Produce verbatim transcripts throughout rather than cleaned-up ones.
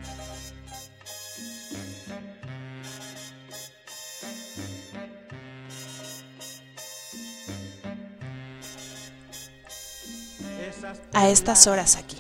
A estas horas aquí.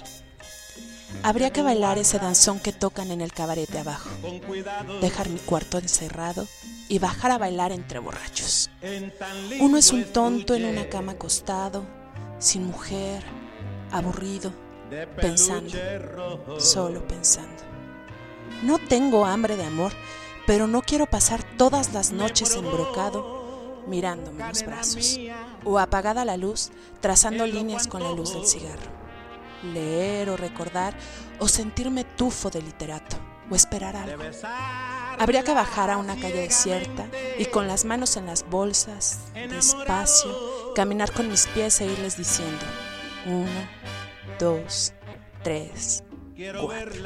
Habría que bailar ese danzón que tocan en el cabaret de abajo, dejar mi cuarto encerrado y bajar a bailar entre borrachos. Uno es un tonto en una cama acostado, sin mujer, aburrido, pensando, solo pensando. No tengo hambre de amor, pero no quiero pasar todas las noches embrocado mirándome los brazos, o apagada la luz, trazando líneas con la luz del cigarro. Leer o recordar, o sentirme tufo de literato, o esperar algo. Habría que bajar a una calle desierta y con las manos en las bolsas, despacio, caminar con mis pies e irles diciendo: uno, dos, tres, cuatro.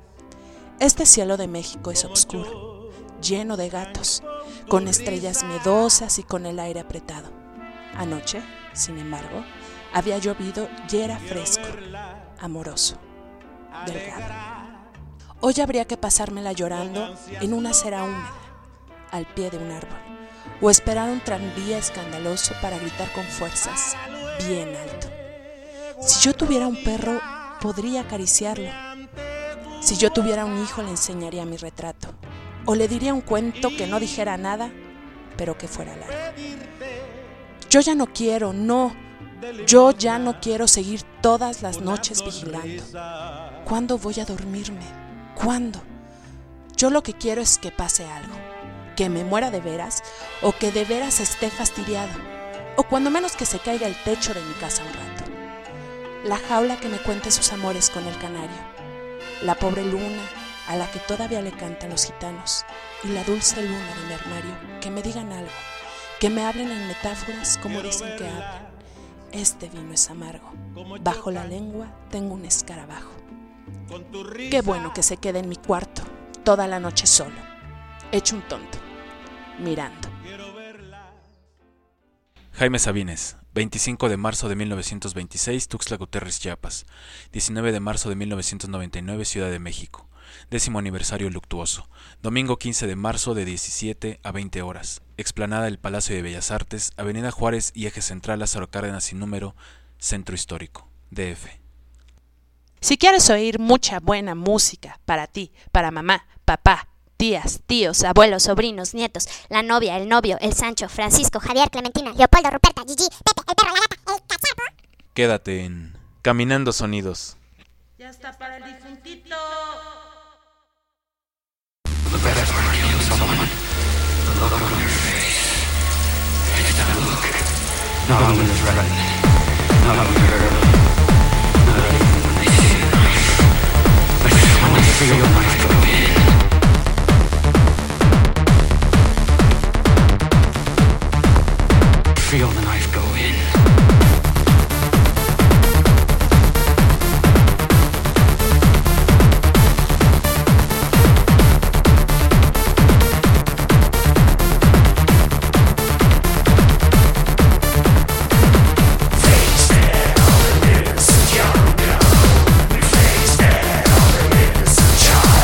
Este cielo de México es oscuro, lleno de gatos, con estrellas miedosas y con el aire apretado. Anoche, sin embargo, había llovido y era fresco, amoroso, delgado. Hoy habría que pasármela llorando en una acera húmeda, al pie de un árbol, o esperar un tranvía escandaloso para gritar con fuerzas, bien alto. Si yo tuviera un perro, podría acariciarlo. Si yo tuviera un hijo, le enseñaría mi retrato, o le diría un cuento que no dijera nada, pero que fuera largo. Yo ya no quiero, no, yo ya no quiero seguir todas las noches vigilando. ¿Cuándo voy a dormirme? ¿Cuándo? Yo lo que quiero es que pase algo, que me muera de veras, o que de veras esté fastidiado, o cuando menos que se caiga el techo de mi casa un rato. La jaula que me cuente sus amores con el canario, la pobre luna a la que todavía le cantan los gitanos, y la dulce luna de mi armario, que me digan algo, que me hablen en metáforas como dicen que hablan. Este vino es amargo, bajo la lengua tengo un escarabajo. Qué bueno que se quede en mi cuarto toda la noche solo, hecho un tonto, mirando. Jaime Sabines, veinticinco de marzo de mil novecientos veintiséis, Tuxtla Gutiérrez, Chiapas. diecinueve de marzo de mil novecientos noventa y nueve, Ciudad de México. Décimo aniversario luctuoso. Domingo quince de marzo de diecisiete a veinte horas. Explanada del Palacio de Bellas Artes, Avenida Juárez y Eje Central Lázaro Cárdenas sin número, Centro Histórico, D F. Si quieres oír mucha buena música para ti, para mamá, papá, tías, tíos, abuelos, sobrinos, nietos, la novia, el novio, el Sancho, Francisco, Javier, Clementina, Leopoldo, Ruperta, Gigi, Pepe, el perro, la gata, el cachapo. Quédate en Caminando Sonidos. Ya está para el difuntito. The best part of you, someone. The look on your face. It's that look. Not when it's threatened. Not when you're hurt. Not even when they see the knife. But just when they feel the knife go in. Feel the knife go in. Child.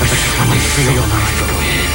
Every time I feel your knife go in.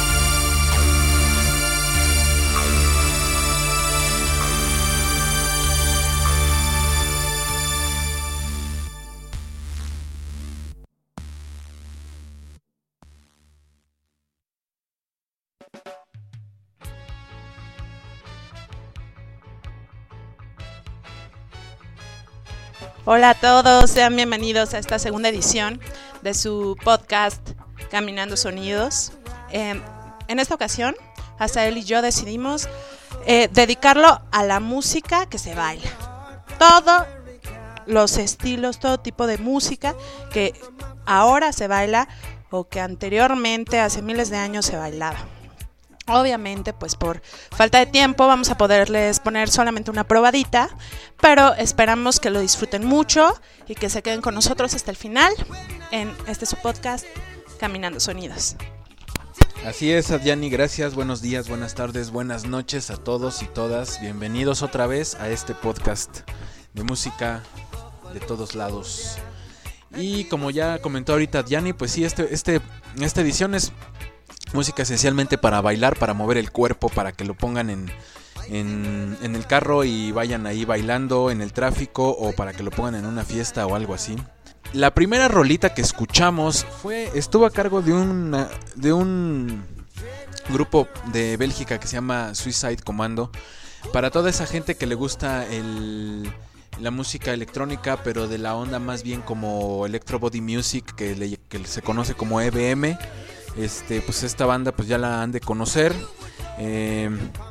Hola a todos, sean bienvenidos a esta segunda edición de su podcast Caminando Sonidos. Eh, en esta ocasión, Azael y yo decidimos eh, dedicarlo a la música que se baila. Todos los estilos, todo tipo de música que ahora se baila o que anteriormente, hace miles de años, se bailaba. Obviamente, pues por falta de tiempo vamos a poderles poner solamente una probadita, pero esperamos que lo disfruten mucho y que se queden con nosotros hasta el final en este su podcast Caminando Sonidos. Así es, Adjani, gracias, buenos días, buenas tardes, buenas noches a todos y todas. Bienvenidos otra vez a este podcast de música de todos lados. Y como ya comentó ahorita Adjani, pues sí, este, este, esta edición es música esencialmente para bailar, para mover el cuerpo, para que lo pongan en, en, en el carro y vayan ahí bailando en el tráfico, o para que lo pongan en una fiesta o algo así. La primera rolita que escuchamos fue estuvo a cargo de, una, de un grupo de Bélgica que se llama Suicide Commando. Para toda esa gente que le gusta el, la música electrónica, pero de la onda más bien como Electro Body Music, que, le, que se conoce como E B M. Este, pues esta banda pues ya la han de conocer. Eh,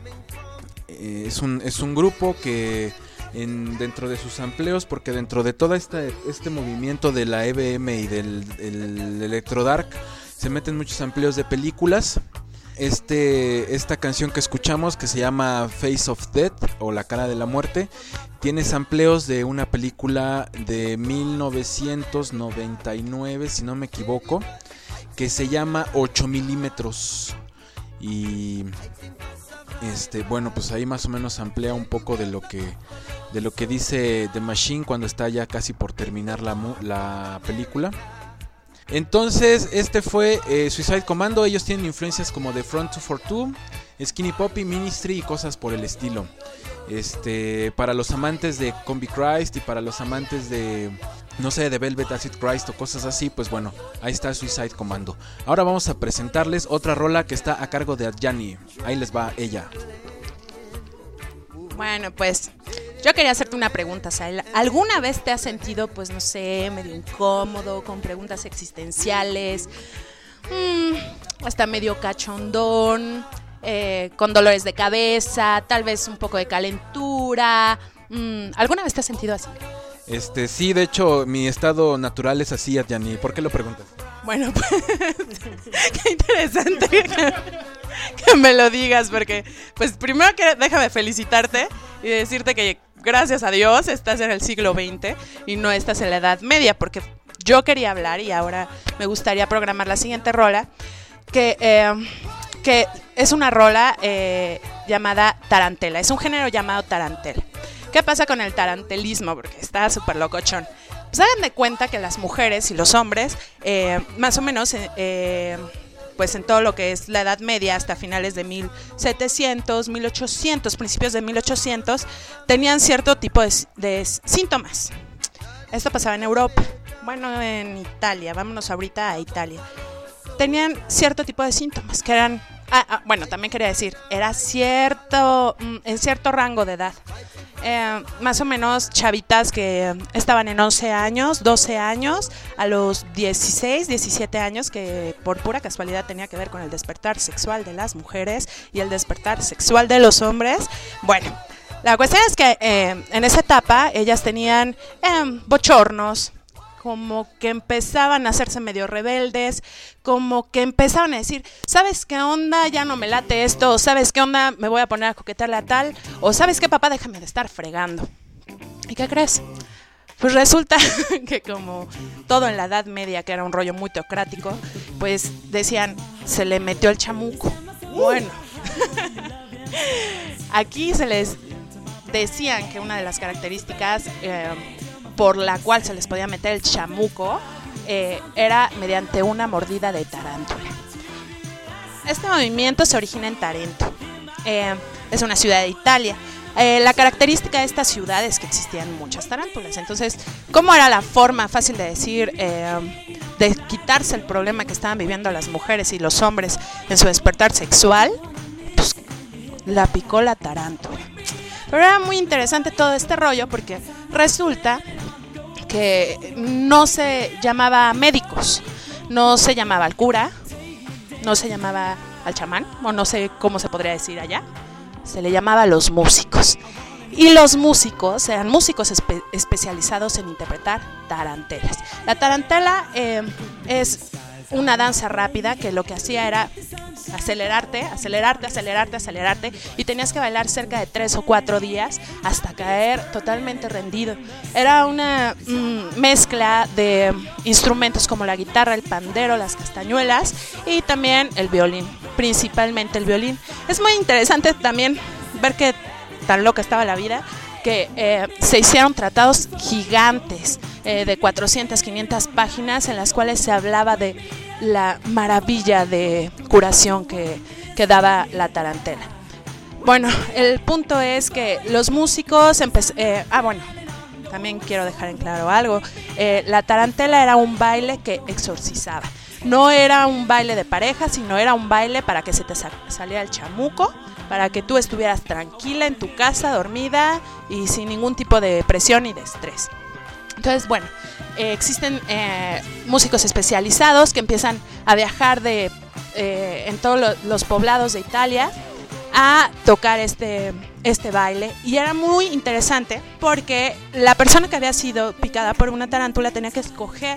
eh, es, un, es un grupo que en, dentro de sus sampleos, porque dentro de todo esta, este movimiento de la E B M y del el Electro Dark se meten muchos sampleos de películas. Este, esta canción que escuchamos, que se llama Face of Death o La Cara de la Muerte, tiene sampleos de una película de mil novecientos noventa y nueve, si no me equivoco, que se llama ocho milímetros. Y este, bueno, pues ahí más o menos amplía un poco de lo que de lo que dice The Machine cuando está ya casi por terminar la, la película. Entonces, este fue eh, Suicide Commando. Ellos tienen influencias como de Front two forty-two, Skinny Puppy, Ministry y cosas por el estilo. Este, para los amantes de Combi Christ y para los amantes de, no sé, de Velvet Acid Christ o cosas así, pues bueno, ahí está Suicide Commando. Ahora vamos a presentarles otra rola que está a cargo de Adjani. Ahí les va ella. Bueno, pues yo quería hacerte una pregunta, Sael. ¿Alguna vez te has sentido, pues no sé, medio incómodo, con preguntas existenciales, mmm, hasta medio cachondón, eh, con dolores de cabeza, tal vez un poco de calentura? Mmm, ¿Alguna vez te has sentido así? Este, sí, de hecho, mi estado natural es así, Adjani. ¿Por qué lo preguntas? Bueno, pues qué interesante que, que me lo digas, porque pues primero que déjame felicitarte y decirte que gracias a Dios estás en el siglo veinte y no estás en la Edad Media, porque yo quería hablar y ahora me gustaría programar la siguiente rola, que, eh, que es una rola eh, llamada tarantela, es un género llamado tarantela. ¿Qué pasa con el tarantelismo? Porque está súper locochón. Pues hagan de cuenta que las mujeres y los hombres, eh, más o menos, eh, pues en todo lo que es la Edad Media, hasta finales de mil setecientos, mil ochocientos, principios de mil ochocientos, tenían cierto tipo de, de síntomas. Esto pasaba en Europa, bueno, en Italia, vámonos ahorita a Italia. Tenían cierto tipo de síntomas, que eran, ah, ah, bueno, también quería decir, era cierto, en cierto rango de edad. Eh, más o menos chavitas que estaban en once años, doce años, a los dieciséis, diecisiete años, que por pura casualidad tenía que ver con el despertar sexual de las mujeres y el despertar sexual de los hombres. Bueno, la cuestión es que eh, en esa etapa ellas tenían eh, bochornos, como que empezaban a hacerse medio rebeldes, como que empezaban a decir, ¿sabes qué onda? Ya no me late esto, o ¿sabes qué onda? Me voy a poner a coquetearle a tal, o ¿sabes qué, papá? Déjame de estar fregando. ¿Y qué crees? Pues resulta que como todo en la Edad Media, que era un rollo muy teocrático, pues decían, se le metió el chamuco. Bueno, aquí se les decían que una de las características eh, por la cual se les podía meter el chamuco eh, era mediante una mordida de tarántula. Este movimiento se origina en Tarento, eh, es una ciudad de Italia. Eh, la característica de esta ciudad es que existían muchas tarántulas. Entonces, ¿cómo era la forma fácil de decir, eh, de quitarse el problema que estaban viviendo las mujeres y los hombres en su despertar sexual? Pues la picó la tarántula. Pero era muy interesante todo este rollo porque resulta que no se llamaba médicos, no se llamaba al cura, no se llamaba al chamán, o no sé cómo se podría decir allá. Se le llamaba a los músicos. Y los músicos eran músicos espe- especializados en interpretar tarantelas. La tarantela eh, es una danza rápida que lo que hacía era acelerarte, acelerarte, acelerarte, acelerarte, y tenías que bailar cerca de tres o cuatro días hasta caer totalmente rendido. Era una mm, mezcla de instrumentos como la guitarra, el pandero, las castañuelas y también el violín, principalmente el violín. Es muy interesante también ver que tan loca estaba la vida que eh, se hicieron tratados gigantes eh, de cuatrocientas, quinientas páginas en las cuales se hablaba de la maravilla de curación que, que daba la tarantela. Bueno, el punto es que los músicos empe- eh, ah bueno, también quiero dejar en claro algo. Eh, la tarantela era un baile que exorcizaba. No era un baile de pareja, sino era un baile para que se te sa- saliera el chamuco, para que tú estuvieras tranquila en tu casa, dormida y sin ningún tipo de presión y de estrés. Entonces, bueno, eh, existen eh, músicos especializados que empiezan a viajar de, eh, en todos lo, los poblados de Italia a tocar este, este baile. Y era muy interesante porque la persona que había sido picada por una tarántula tenía que escoger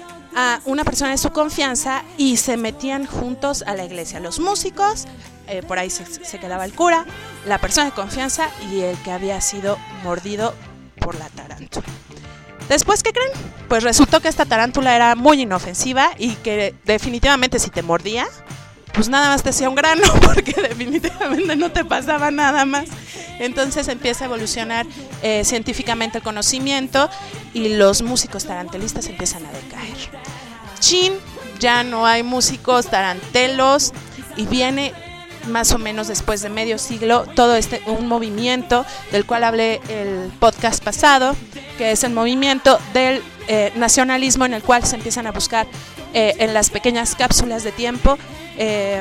a una persona de su confianza y se metían juntos a la iglesia. Los músicos, eh, por ahí se, se quedaba el cura, la persona de confianza y el que había sido mordido por la tarántula. Después, ¿qué creen? Pues resultó que esta tarántula era muy inofensiva y que definitivamente si te mordía, pues nada más te hacía un grano, porque definitivamente no te pasaba nada más. Entonces empieza a evolucionar eh, científicamente el conocimiento y los músicos tarantelistas empiezan a decaer. Chin, ya no hay músicos tarantelos y viene más o menos después de medio siglo todo este un movimiento del cual hablé el podcast pasado, que es el movimiento del eh, nacionalismo, en el cual se empiezan a buscar eh, en las pequeñas cápsulas de tiempo eh,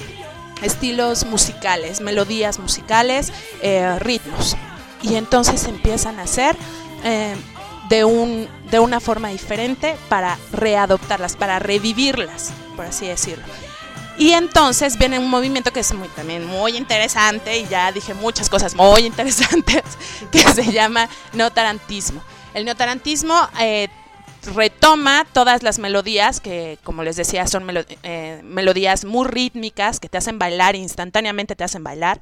estilos musicales, melodías musicales, eh, ritmos, y entonces empiezan a hacer eh, de, un, de una forma diferente para readoptarlas, para revivirlas, por así decirlo. Y entonces viene un movimiento que es muy, también muy interesante, y ya dije muchas cosas muy interesantes, que se llama neotarantismo. El neotarantismo eh, retoma todas las melodías que, como les decía, son melo- eh, melodías muy rítmicas que te hacen bailar, instantáneamente te hacen bailar,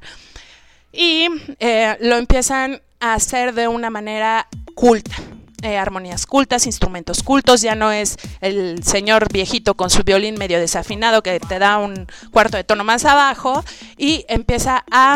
y eh, lo empiezan a hacer de una manera culta. Eh, armonías cultas, instrumentos cultos, ya no es el señor viejito con su violín medio desafinado que te da un cuarto de tono más abajo, y empieza a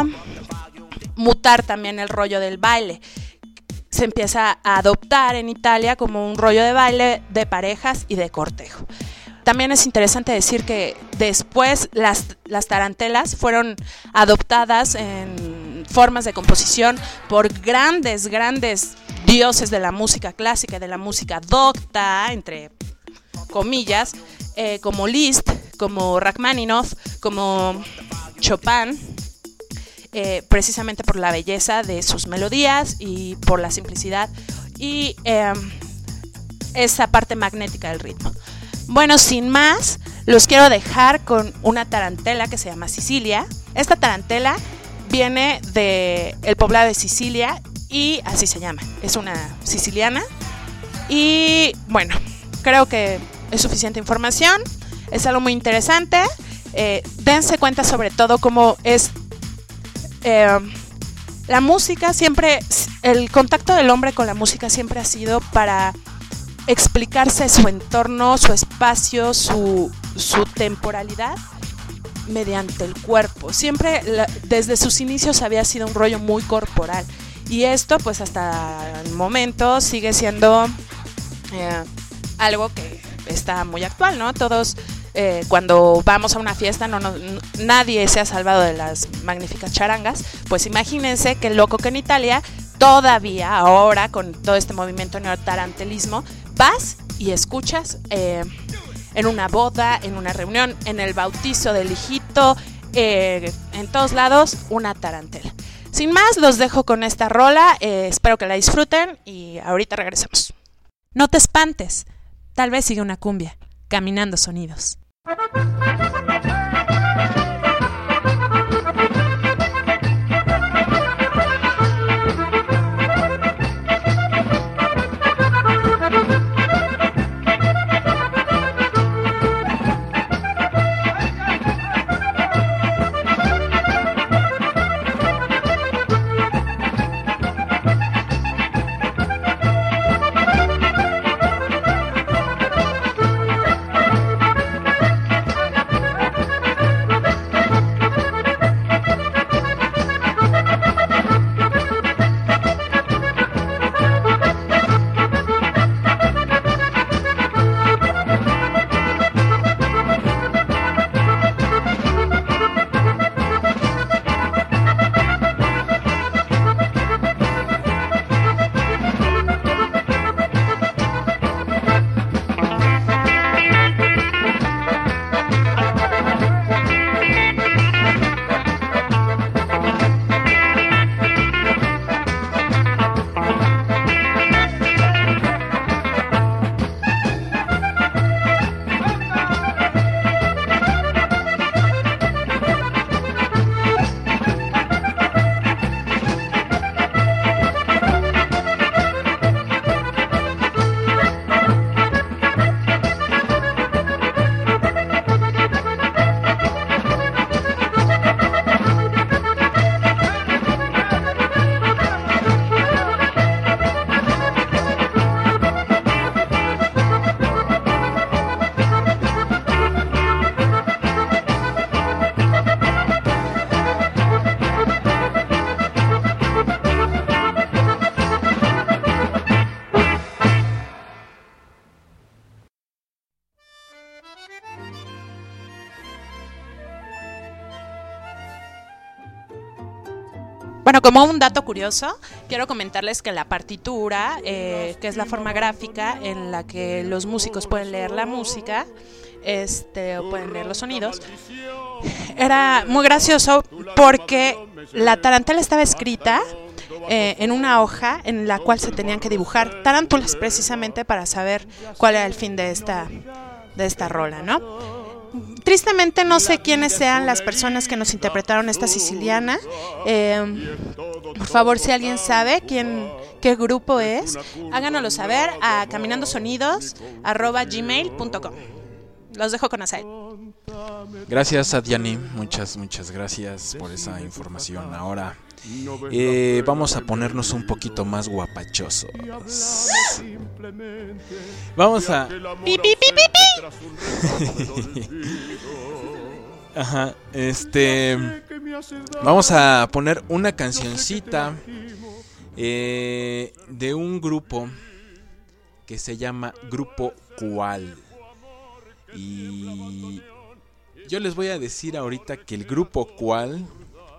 mutar también el rollo del baile. Se empieza a adoptar en Italia como un rollo de baile de parejas y de cortejo. También es interesante decir que después las, las tarantelas fueron adoptadas en formas de composición por grandes, grandes dioses de la música clásica y de la música docta, entre comillas, eh, como Liszt, como Rachmaninoff, como Chopin, eh, precisamente por la belleza de sus melodías y por la simplicidad y eh, esa parte magnética del ritmo. Bueno, sin más, los quiero dejar con una tarantela que se llama Sicilia. Esta tarantela viene del poblado de Sicilia y así se llama, es una siciliana. Y bueno, creo que es suficiente información, es algo muy interesante. Eh, dense cuenta sobre todo cómo es eh, la música siempre, el contacto del hombre con la música siempre ha sido para explicarse su entorno, su espacio, su, su temporalidad mediante el cuerpo. Siempre la, desde sus inicios había sido un rollo muy corporal. Y esto pues hasta el momento sigue siendo eh, algo que está muy actual, ¿no? Todos eh, cuando vamos a una fiesta no, no, nadie se ha salvado de las magníficas charangas. Pues imagínense qué loco que en Italia todavía ahora con todo este movimiento neotarantelismo vas y escuchas eh, en una boda, en una reunión, en el bautizo del hijito, eh, en todos lados una tarantela. Sin más, los dejo con esta rola, eh, espero que la disfruten y ahorita regresamos. No te espantes, tal vez sigue una cumbia, Caminando Sonidos. Bueno, como un dato curioso, quiero comentarles que la partitura, eh, que es la forma gráfica en la que los músicos pueden leer la música, este, o pueden leer los sonidos, era muy gracioso porque la tarantela estaba escrita eh, en una hoja en la cual se tenían que dibujar tarántulas precisamente para saber cuál era el fin de esta, de esta rola, ¿no? Tristemente no sé quiénes sean las personas que nos interpretaron esta siciliana. Eh, por favor, si alguien sabe quién, qué grupo es, háganoslo saber a caminandosonidos arroba gmail punto com. Los dejo con Asael. Gracias a Diani, muchas, muchas gracias por esa información. Ahora eh, vamos a ponernos un poquito más guapachosos. Vamos a... ¡Pi, pi, pi, pi, pi! Ajá, este... Vamos a poner una cancioncita eh, de un grupo que se llama Grupo Cual. Y yo les voy a decir ahorita que el Grupo Cual...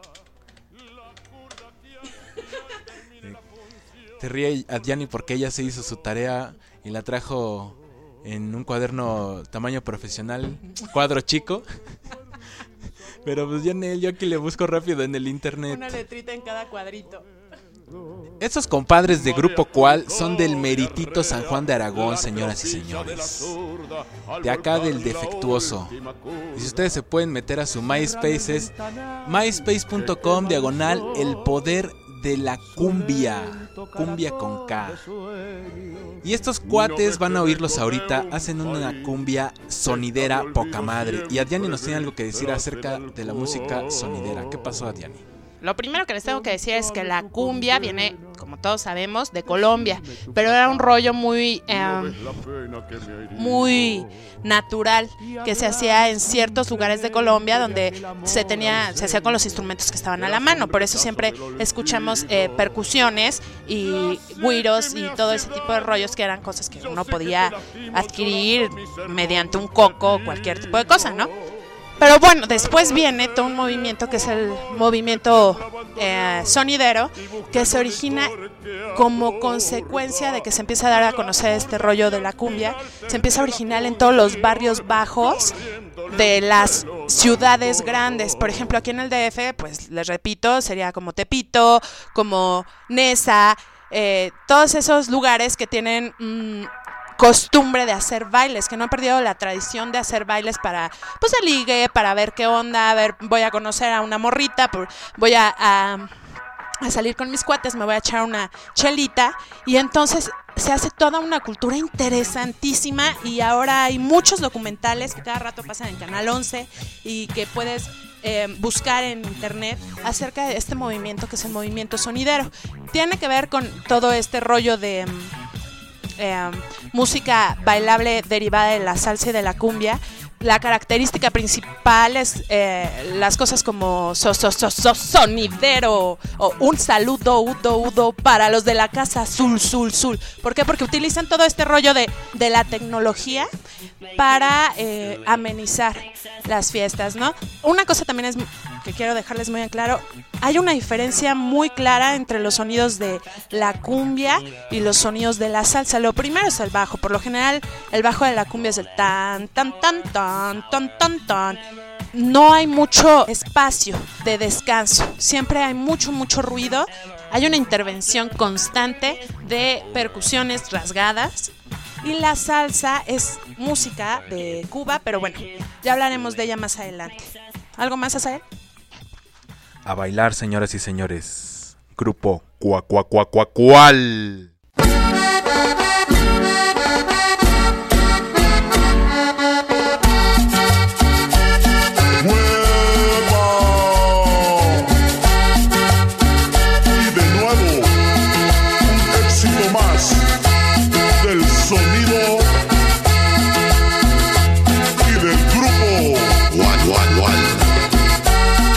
Te ríe a Diani porque ella se hizo su tarea y la trajo en un cuaderno tamaño profesional, cuadro chico. Pero pues ya yo aquí le busco rápido en el internet. Una letrita en cada cuadrito. Estos compadres de Grupo Cual son del meritito San Juan de Aragón, señoras y señores. De acá del defectuoso. Y si ustedes se pueden meter a su MySpace, es myspace punto com diagonal el poder de la cumbia, cumbia con K. Y estos cuates van a oírlos ahorita, hacen una cumbia sonidera poca madre. Y Adiani nos tiene algo que decir acerca de la música sonidera. ¿Qué pasó, Adiani? lo primero que les tengo que decir es que la cumbia viene, como todos sabemos, de Colombia, pero era un rollo muy, eh, muy natural que se hacía en ciertos lugares de Colombia donde se tenía, se hacía con los instrumentos que estaban a la mano. Por eso siempre escuchamos eh, percusiones y güiros y todo ese tipo de rollos que eran cosas que uno podía adquirir mediante un coco o cualquier tipo de cosa, ¿no? Pero bueno, después viene todo un movimiento que es el movimiento eh, sonidero, que se origina como consecuencia de que se empieza a dar a conocer este rollo de la cumbia. Se empieza a originar en todos los barrios bajos de las ciudades grandes. Por ejemplo, aquí en el D F, pues les repito, sería como Tepito, como Nesa, eh, todos esos lugares que tienen mmm, costumbre de hacer bailes, que no han perdido la tradición de hacer bailes para, pues, el ligue, para ver qué onda, a ver, voy a conocer a una morrita, por, voy a, a, a salir con mis cuates, me voy a echar una chelita, y entonces se hace toda una cultura interesantísima, y ahora hay muchos documentales que cada rato pasan en Canal once y que puedes eh, buscar en internet acerca de este movimiento que es el movimiento sonidero. Tiene que ver con todo este rollo de Eh, música bailable derivada de la salsa y de la cumbia. La característica principal es eh, las cosas como so, so, so, so, sonidero o un saludo udo udo para los de la casa sul sul sul. ¿Por qué? Porque utilizan todo este rollo de, de la tecnología para eh, amenizar las fiestas, ¿no? Una cosa también es que quiero dejarles muy en claro: hay una diferencia muy clara entre los sonidos de la cumbia y los sonidos de la salsa. Lo primero es el bajo. Por lo general, el bajo de la cumbia es el tan, tan, tan, tan, tan, tan, tan. No hay mucho espacio de descanso. Siempre hay mucho, mucho ruido. Hay una intervención constante de percusiones rasgadas. Y la salsa es música de Cuba, pero bueno, ya hablaremos de ella más adelante. ¿Algo más, Azael? A bailar, señoras y señores. Grupo Cua Cua Cua Cua Cual. Y de nuevo, un éxito más del sonido y del grupo Gual Gual Gual.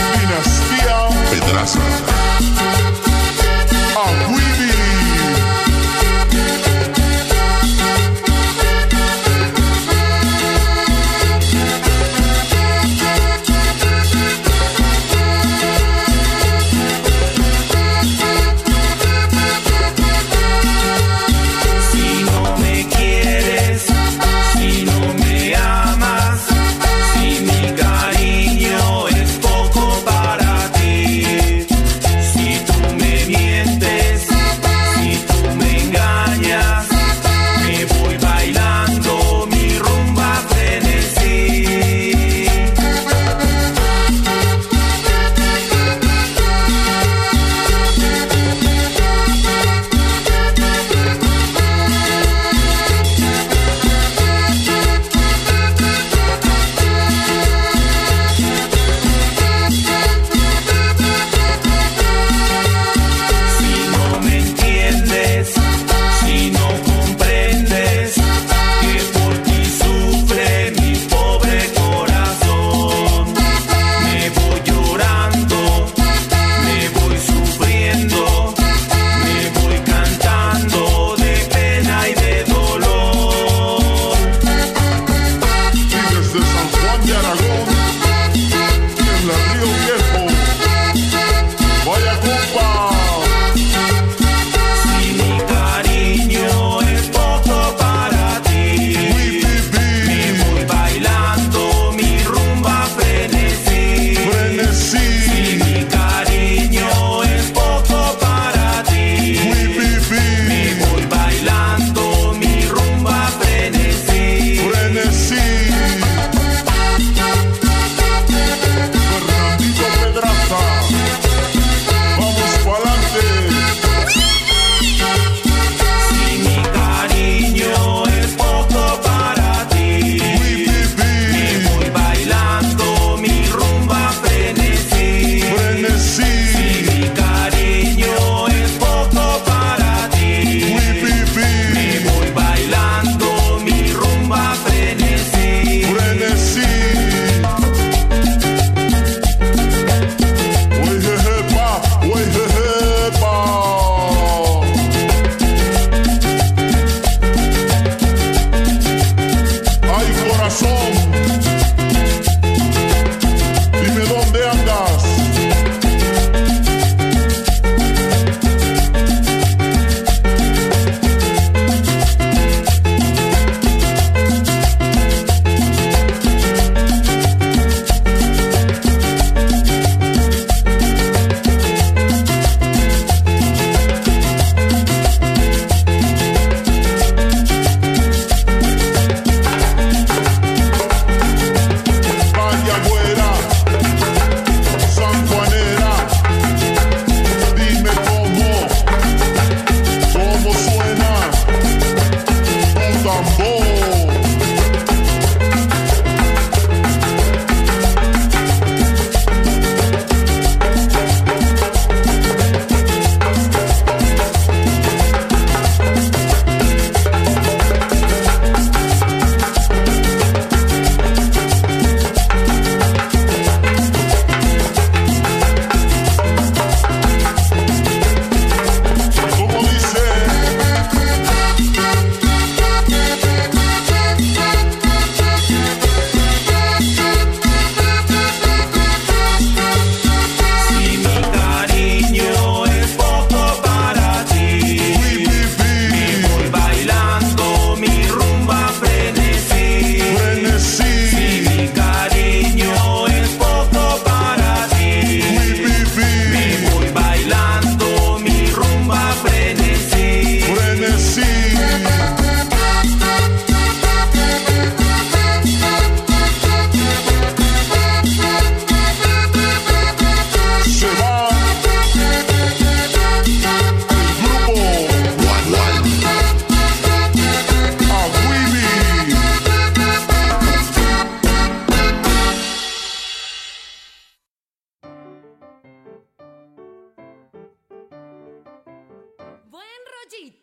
Dinastía Pedraza. Aguili.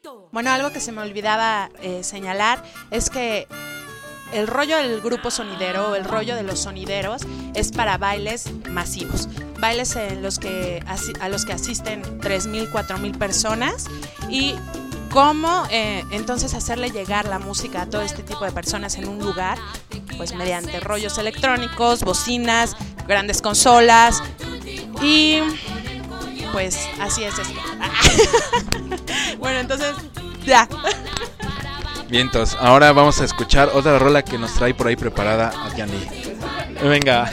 Bueno, algo que se me olvidaba eh, señalar es que el rollo del grupo sonidero, el rollo de los sonideros, es para bailes masivos. Bailes en los que, a los que asisten tres mil, cuatro mil personas. Y cómo eh, entonces hacerle llegar la música a todo este tipo de personas en un lugar, pues mediante rollos electrónicos, bocinas, grandes consolas. Y pues así es esto. Bueno, entonces ya. Vientos, ahora vamos a escuchar otra rola que nos trae por ahí preparada a Diani. Venga.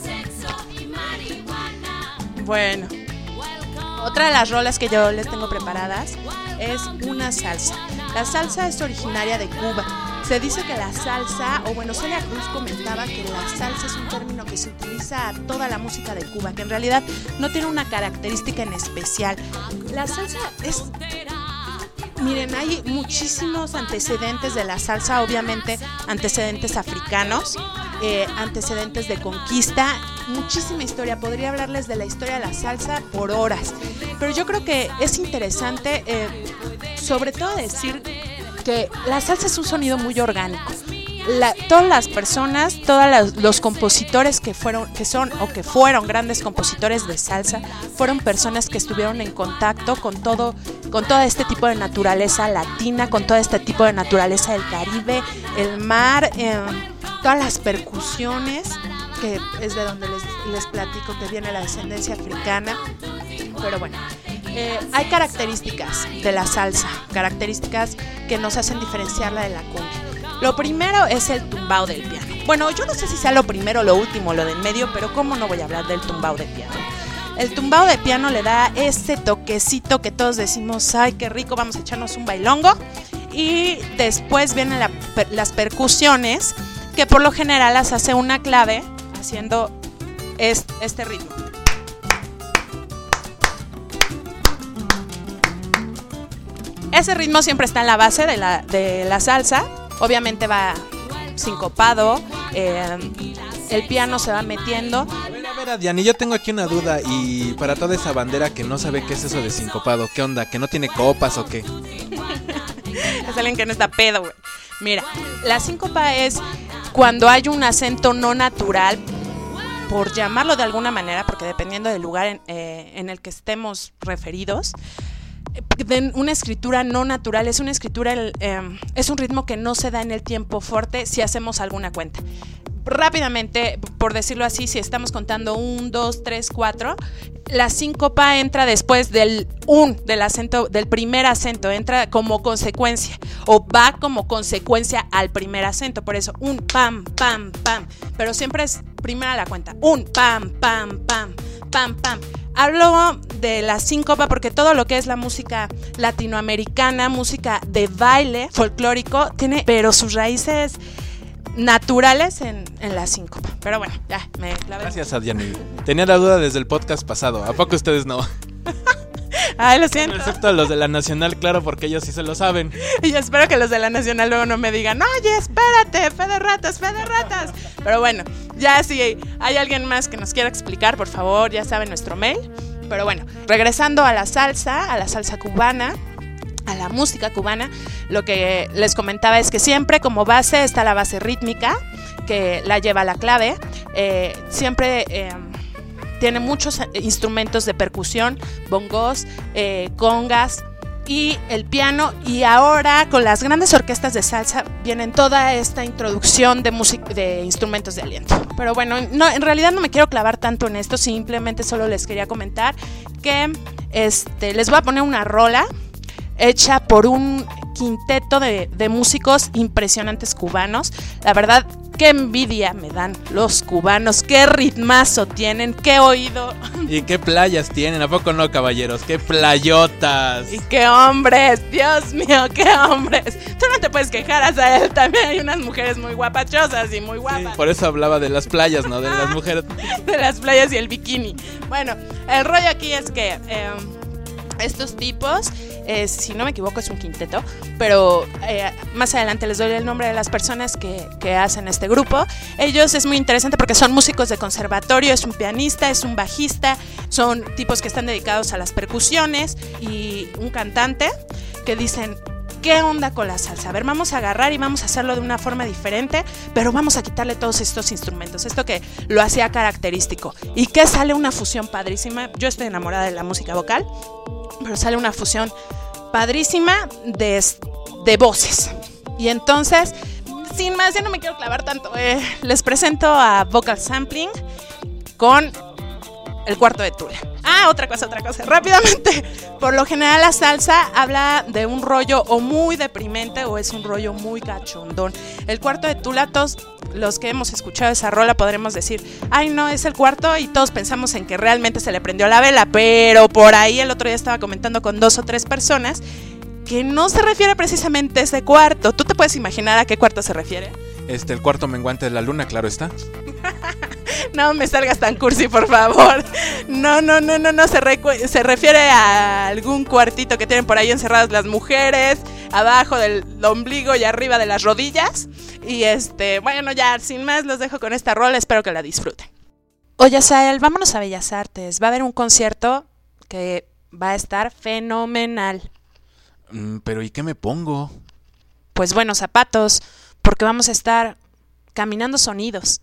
Bueno, otra de las rolas que yo les tengo preparadas es una salsa. La salsa es originaria de Cuba. Se dice que la salsa, o bueno, Celia Cruz comentaba que la salsa es un término que se utiliza a toda la música de Cuba, que en realidad no tiene una característica en especial. La salsa es... Miren, hay muchísimos antecedentes de la salsa, obviamente antecedentes africanos, eh, antecedentes de conquista, muchísima historia. Podría hablarles de la historia de la salsa por horas, pero yo creo que es interesante, eh, sobre todo decir que la salsa es un sonido muy orgánico. La, todas las personas, todos los, los compositores que fueron, que son o que fueron grandes compositores de salsa, fueron personas que estuvieron en contacto con todo, con todo este tipo de naturaleza latina, con todo este tipo de naturaleza del Caribe, el mar, eh, todas las percusiones, que es de donde les, les platico que viene la descendencia africana. Pero bueno, eh, hay características de la salsa, características que nos hacen diferenciarla de la cumbia. Lo primero es el tumbao del piano. Bueno, yo no sé si sea lo primero, lo último, lo del medio, pero cómo no voy a hablar del tumbao del piano. El tumbao de piano le da ese toquecito que todos decimos, ay, qué rico, vamos a echarnos un bailongo. Y después vienen la, las percusiones, que por lo general las hace una clave haciendo este, este ritmo. Ese ritmo siempre está en la base de la, de la salsa. Obviamente va sincopado, eh, el piano se va metiendo. A ver, a ver, Diani, yo tengo aquí una duda, y para toda esa bandera que no sabe qué es eso de sincopado, ¿qué onda? ¿Que no tiene copas o qué? Es alguien que no está pedo, güey. Mira, la síncopa es cuando hay un acento no natural, por llamarlo de alguna manera, porque dependiendo del lugar en, eh, en el que estemos referidos, de una escritura no natural, es una escritura, eh, es un ritmo que no se da en el tiempo fuerte si hacemos alguna cuenta. Rápidamente, por decirlo así, si estamos contando un, dos, tres, cuatro, la síncopa entra después del un, del acento, del primer acento, entra como consecuencia, o va como consecuencia al primer acento, por eso un, pam, pam, pam, pero siempre es primera la cuenta, un, pam, pam, pam, pam, pam. Hablo de la síncopa porque todo lo que es la música latinoamericana, música de baile folclórico, tiene pero sus raíces naturales en, en la síncopa. Pero bueno, ya me clavé. Gracias, Adiani. Tenía la duda desde el podcast pasado. ¿A poco ustedes no? Ay, lo siento. Excepto los de la Nacional, claro, porque ellos sí se lo saben. Y yo espero que los de la Nacional luego no me digan, oye, espérate, fe de ratas, fe de ratas. Pero bueno, ya si hay alguien más que nos quiera explicar, por favor, ya saben nuestro mail. Pero bueno, regresando a la salsa, a la salsa cubana, a la música cubana, lo que les comentaba es que siempre como base está la base rítmica, que la lleva la clave. Eh, siempre... Eh, Tiene muchos instrumentos de percusión, bongos, eh, congas y el piano. Y ahora con las grandes orquestas de salsa vienen toda esta introducción de, music- de instrumentos de aliento. Pero bueno, no, en realidad no me quiero clavar tanto en esto, simplemente solo les quería comentar que este, les voy a poner una rola hecha por un quinteto de, de músicos impresionantes cubanos. La verdad, qué envidia me dan los cubanos, qué ritmazo tienen, qué oído. Y qué playas tienen, ¿a poco no, caballeros? ¡Qué playotas! Y qué hombres, Dios mío, qué hombres. Tú no te puedes quejar, Azael, también hay unas mujeres muy guapachosas y muy guapas. Sí, por eso hablaba de las playas, ¿no? De las mujeres. De las playas y el bikini. Bueno, el rollo aquí es que... Eh, estos tipos, eh, si no me equivoco es un quinteto, pero eh, más adelante les doy el nombre de las personas que, que hacen este grupo. Ellos es muy interesante porque son músicos de conservatorio, es un pianista, es un bajista, son tipos que están dedicados a las percusiones y un cantante que dicen, ¿qué onda con la salsa? A ver, vamos a agarrar y vamos a hacerlo de una forma diferente, pero vamos a quitarle todos estos instrumentos, esto que lo hacía característico. ¿Y qué sale? Una fusión padrísima. Yo estoy enamorada de la música vocal, pero sale una fusión padrísima de, de voces. Y entonces, sin más, ya no me quiero clavar tanto. Eh, les presento a Vocal Sampling con El Cuarto de Tula. Ah, otra cosa, otra cosa, rápidamente. Por lo general la salsa habla de un rollo o muy deprimente o es un rollo muy cachondón. El Cuarto de Tula, todos los que hemos escuchado esa rola podremos decir, ay no, es el cuarto, y todos pensamos en que realmente se le prendió la vela, pero por ahí el otro día estaba comentando con dos o tres personas que no se refiere precisamente a ese cuarto. ¿Tú te puedes imaginar a qué cuarto se refiere? Este, el cuarto menguante de la luna, claro está. No me salgas tan cursi, por favor. No, no, no, no, no se, recu- se refiere a algún cuartito que tienen por ahí encerradas las mujeres, abajo del ombligo y arriba de las rodillas. Y este, bueno, ya, sin más, los dejo con esta rola, espero que la disfruten. Oye, Sael, vámonos a Bellas Artes. Va a haber un concierto que va a estar fenomenal. Mm, pero ¿y qué me pongo? Pues buenos zapatos, porque vamos a estar caminando sonidos.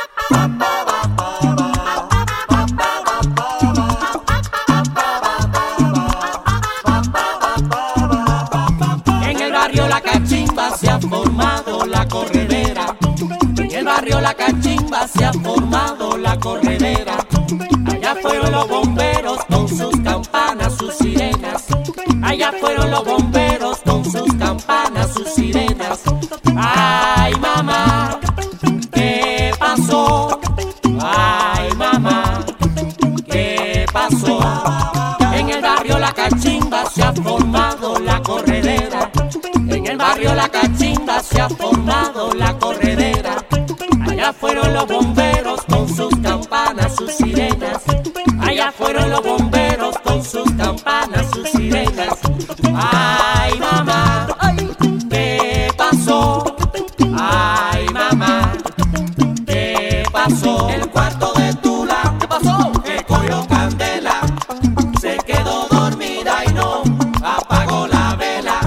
En el barrio La Cachimba se ha formado la corredera. En el barrio La Cachimba se ha formado la corredera. Allá fueron los bomberos con sus campanas, sus sirenas. Allá fueron los bomberos con sus campanas, sus sirenas. Ay, mamá, ¿qué pasó? Ay, mamá, ¿qué pasó? En el barrio La Cachimba se ha formado la corredera. En el barrio La Cachimba se ha formado la corredera. Allá fueron los bomberos con sus campanas, sus sirenas. Allá fueron los bomberos con sus campanas, sus sirenas. Ay, mamá, ¿qué pasó? Ay, mamá, ¿qué pasó? El cuarto de Tula, ¿qué pasó? Que cogió candela, se quedó dormida y no apagó la vela.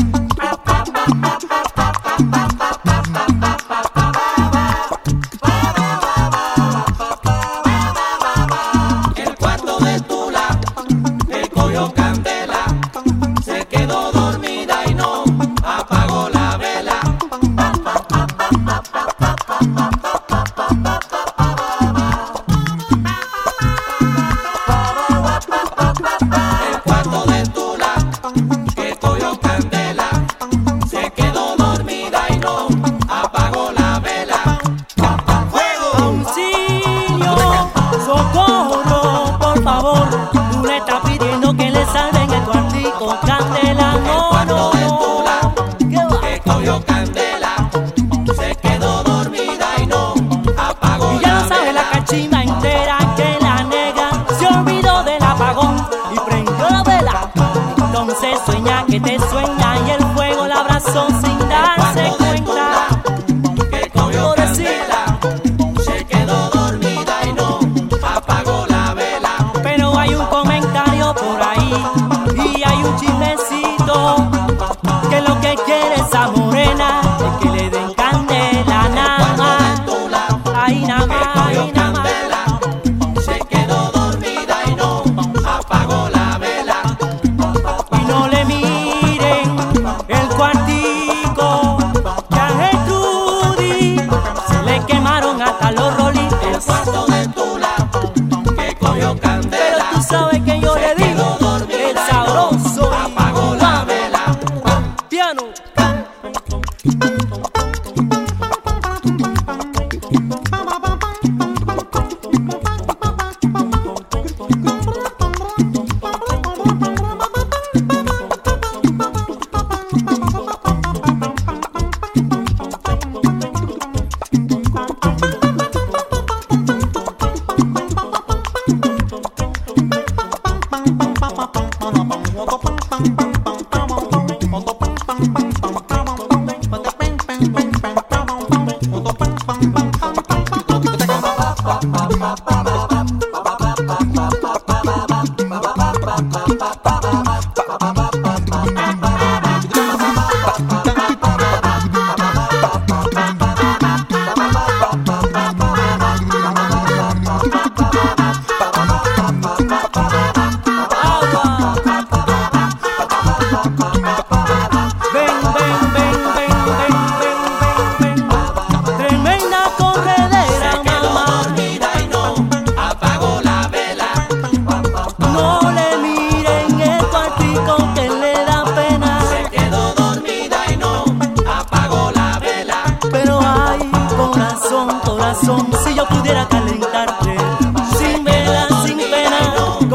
El cuarto de Tula, que cogió candela, se quedó dormida y no apagó la vela. El cuarto de Tula, que cogió candela, se quedó dormida y no apagó la vela. Auxilio, socorro, por favor. Tú le estás pidiendo que le salven el cuartico, candela. No, el cuarto de Tula, que cogió candela, se quedó dormida y no apagó la vela. Y ya lo sabe la Cachimba entera que la negra se olvidó del apagón y prendió la vela. Entonces sueña que te sueña y el fuego la abrazó sin darse cuenta. Que cogió candela, se quedó dormida y no apagó la vela. Pero hay un comentario por ahí y hay un chismecito que lo que quiere esa morena es que le den candela nada más. Ahí nada más, ahí nada más. Se quedó dormida y no apagó la vela. Y no le miren el cuartico que a Gertrudis se le quemaron hasta los rolitos. El cuarto de Tula, que cogió candela, pero tú sabes que yo le digo el sabroso y apagó la vela. Piano.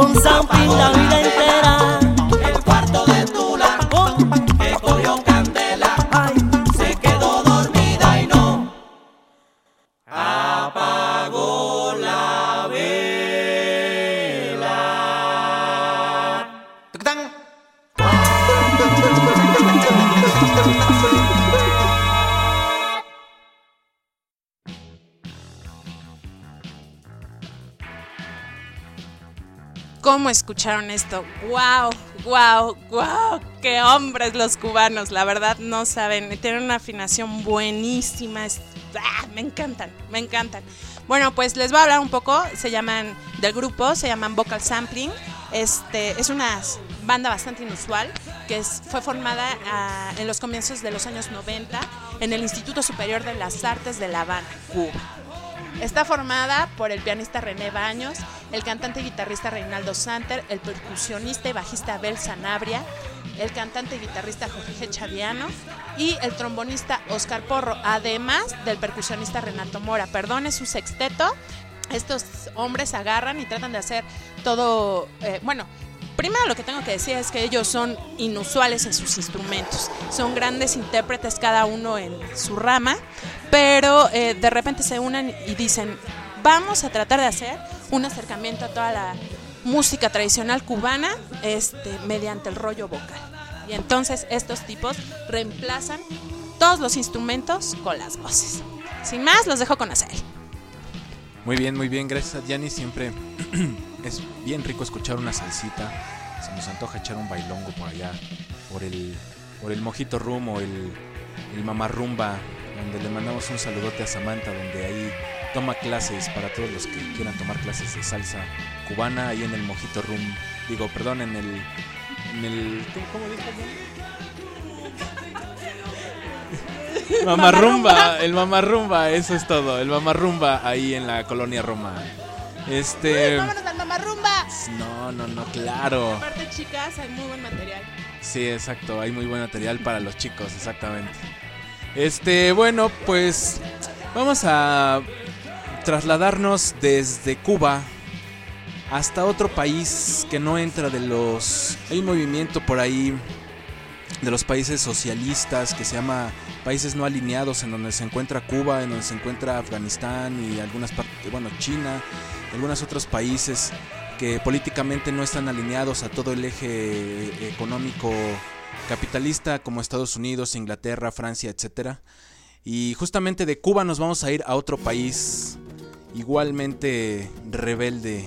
un sampling la vida entera. El cuarto de Tula, Oh, que cogió candela, ay, se quedó dormida y no apagó la vela. ¡Tucután! ¿Cómo escucharon esto? ¡Wow! ¡Wow! ¡Wow! ¡Qué hombres los cubanos! La verdad no saben, tienen una afinación buenísima. Es, ¡ah! Me encantan, me encantan. Bueno, pues les voy a hablar un poco. Se llaman, del grupo, se llaman Vocal Sampling. Este, es una banda bastante inusual que es, fue formada uh, en los comienzos de los años noventa en el Instituto Superior de las Artes de La Habana, Cuba. Está formada por el pianista René Baños, el cantante y guitarrista Reinaldo Santer, el percusionista y bajista Abel Sanabria, el cantante y guitarrista Jorge Chaviano y el trombonista Oscar Porro, además del percusionista Renato Mora. Perdón, es su sexteto. Estos hombres agarran y tratan de hacer todo, eh, bueno, primero lo que tengo que decir es que ellos son inusuales en sus instrumentos, son grandes intérpretes cada uno en su rama, pero eh, de repente se unen y dicen, vamos a tratar de hacer un acercamiento a toda la música tradicional cubana este, mediante el rollo vocal. Y entonces estos tipos reemplazan todos los instrumentos con las voces. Sin más, los dejo con Azael. Muy bien, muy bien, gracias a Diani. Siempre es bien rico escuchar una salsita. Se nos antoja echar un bailongo por allá, por el, por el Mojito Room o el, el Mamarrumba, donde le mandamos un saludote a Samantha, donde ahí toma clases para todos los que quieran tomar clases de salsa cubana, ahí en el Mojito Room. Digo, perdón, en el... En el ¿Cómo dijo? Mamarrumba, el Mamarrumba, eso es todo, el Mamarrumba ahí en la colonia Roma. Este... Uy, ¡vámonos al Mamarrumba! No, no, no, claro. Aparte, chicas, hay muy buen material. Sí, exacto, hay muy buen material para los chicos, exactamente. Este, bueno, pues vamos a trasladarnos desde Cuba hasta otro país que no entra de los... Hay un movimiento por ahí de los países socialistas que se llama Países No Alineados, en donde se encuentra Cuba, en donde se encuentra Afganistán y algunas partes, bueno, China, algunos otros países que políticamente no están alineados a todo el eje económico capitalista como Estados Unidos, Inglaterra, Francia, etcétera. Y justamente de Cuba nos vamos a ir a otro país igualmente rebelde.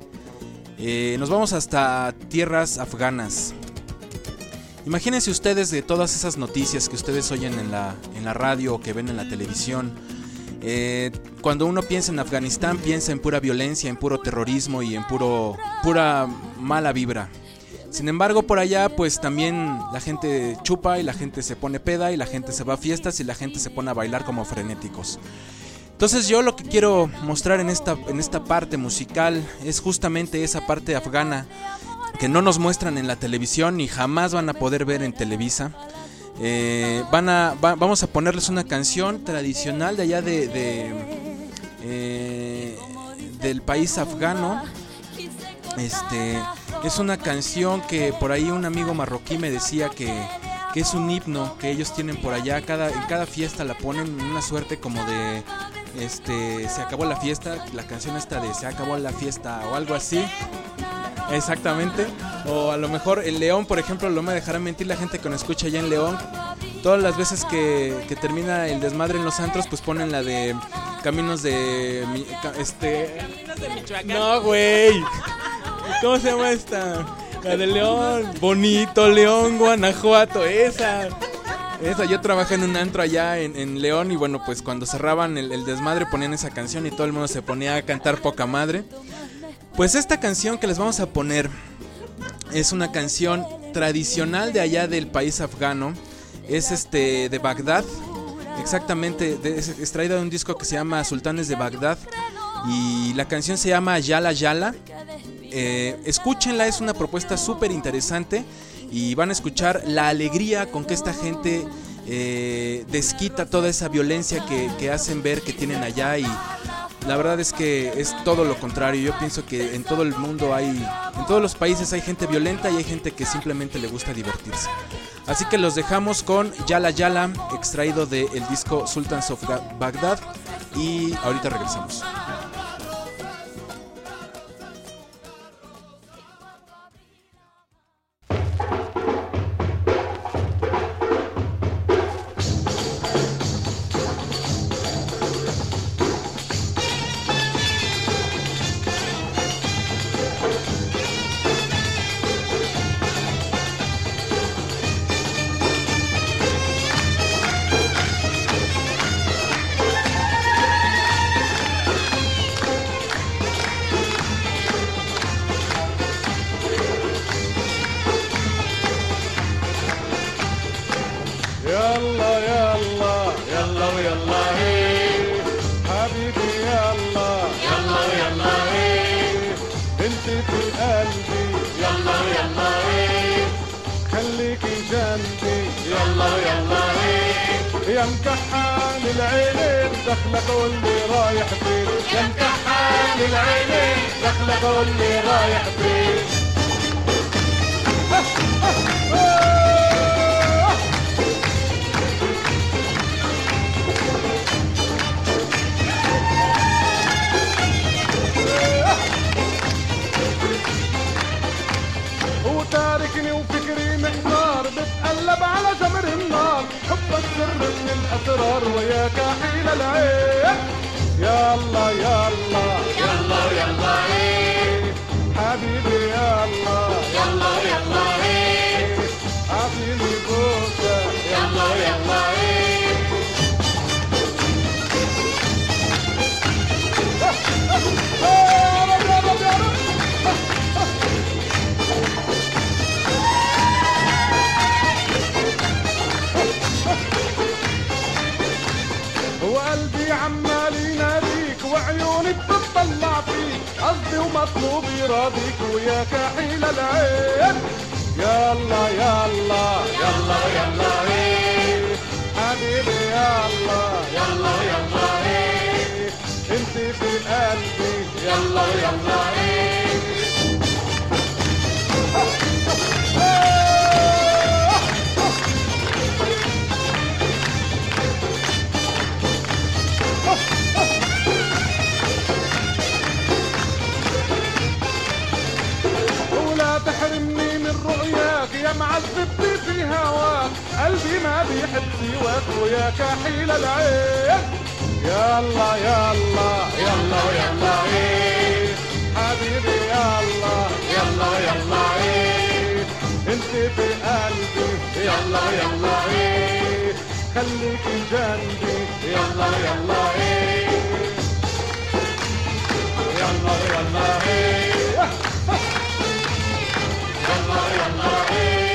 Eh, nos vamos hasta tierras afganas. Imagínense ustedes de todas esas noticias que ustedes oyen en la, en la radio o que ven en la televisión. Eh, cuando uno piensa en Afganistán, piensa en pura violencia, en puro terrorismo y en puro, pura mala vibra. Sin embargo, por allá pues también la gente chupa y la gente se pone peda y la gente se va a fiestas y la gente se pone a bailar como frenéticos. Entonces yo lo que quiero mostrar en esta, en esta parte musical es justamente esa parte afgana que no nos muestran en la televisión y jamás van a poder ver en Televisa. Eh, van a, va, vamos a ponerles una canción tradicional de allá de, de eh, del país afgano. Este es una canción que por ahí un amigo marroquí me decía que, que es un himno que ellos tienen por allá. Cada, en cada fiesta la ponen una suerte como de este se acabó la fiesta, la canción esta de se acabó la fiesta o algo así. Exactamente. O a lo mejor en León, por ejemplo, no me dejará mentir la gente que nos escucha allá en León. Todas las veces que, que termina el desmadre en los antros, pues ponen la de Caminos de... Este... Caminos de Michoacán. No, güey. ¿Cómo se llama esta? La de León. Bonito León, Guanajuato. Esa. Esa. Yo trabajé en un antro allá en, en León y bueno, pues cuando cerraban el, el desmadre ponían esa canción y todo el mundo se ponía a cantar poca madre. Pues esta canción que les vamos a poner es una canción tradicional de allá del país afgano. Es este de Bagdad. Exactamente, de, es extraída de un disco que se llama Sultanes de Bagdad. Y la canción se llama Yala Yala. eh, Escúchenla, es una propuesta súper interesante. Y van a escuchar la alegría con que esta gente eh, desquita toda esa violencia que, que hacen ver que tienen allá. Y la verdad es que es todo lo contrario. Yo pienso que en todo el mundo hay, en todos los países hay gente violenta y hay gente que simplemente le gusta divertirse. Así que los dejamos con Yala Yala, extraído del disco Sultans of Baghdad, y ahorita regresamos. وتاركني وفكري محتار، بتقلب على جمر النار، حبك سر من الأسرار وياك حيل العين. يلا يلا يلا يلا ايه حبيبي يلا يلا يلا ايه عطيني بوسة يلا يلا ايه. وقلبي عمال يناديك وعيوني بتطلع فيك، قصدي ومطلوبي راضيك وياك حيل العين. يلا يلا يلا يلا ايه حبيبي يلا يلا يلا ايه انت في قلبي يلا يلا ايه. ولا تحرمني من رؤياك يا معذبتي في هواك، قلبي ما بيحب سواك وياك حيل العين. يلا يلا يلا يلا ايه حبيبي يلا يلا يلا ايه انت في قلبي يلا يلا ايه خليكي جنبي يلا يلا ايه يلا يلا ايه يلا يلا ايه.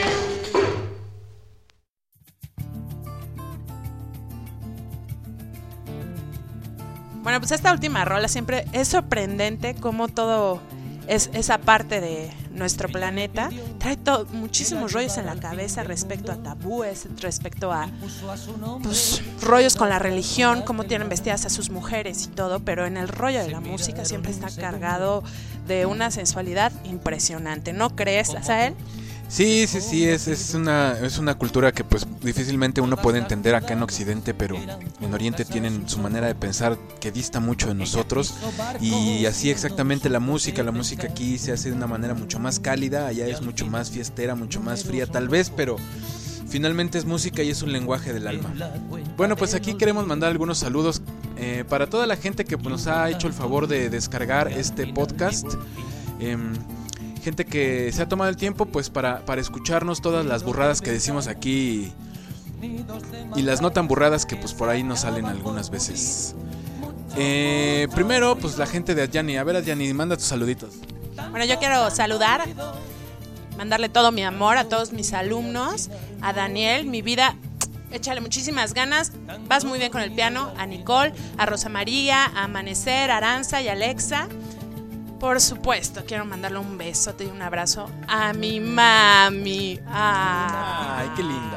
Bueno, pues esta última rola siempre es sorprendente cómo todo es esa parte de nuestro planeta trae todo, muchísimos rollos en la cabeza respecto a tabúes, respecto a pues, rollos con la religión, cómo tienen vestidas a sus mujeres y todo, pero en el rollo de la música siempre está cargado de una sensualidad impresionante, ¿no crees, Asael? Sí, sí, sí, es, es, una, es una cultura que pues difícilmente uno puede entender acá en Occidente, pero en Oriente tienen su manera de pensar que dista mucho de nosotros, y así exactamente la música, la música aquí se hace de una manera mucho más cálida, allá es mucho más fiestera, mucho más fría tal vez, pero finalmente es música y es un lenguaje del alma. Bueno, pues aquí queremos mandar algunos saludos eh, para toda la gente que nos ha hecho el favor de descargar este podcast. Eh, Gente que se ha tomado el tiempo pues para, para escucharnos todas las burradas que decimos aquí y, y las no tan burradas que pues por ahí nos salen algunas veces. Eh, primero pues la gente de Adjani. A ver, Adjani, manda tus saluditos. Bueno, yo quiero saludar, mandarle todo mi amor a todos mis alumnos, a Daniel, mi vida, échale muchísimas ganas, vas muy bien con el piano, a Nicole, a Rosa María, a Amanecer, a Aranza y a Alexa. Por supuesto, quiero mandarle un besote y un abrazo a mi mami. Ay, Ay, qué linda.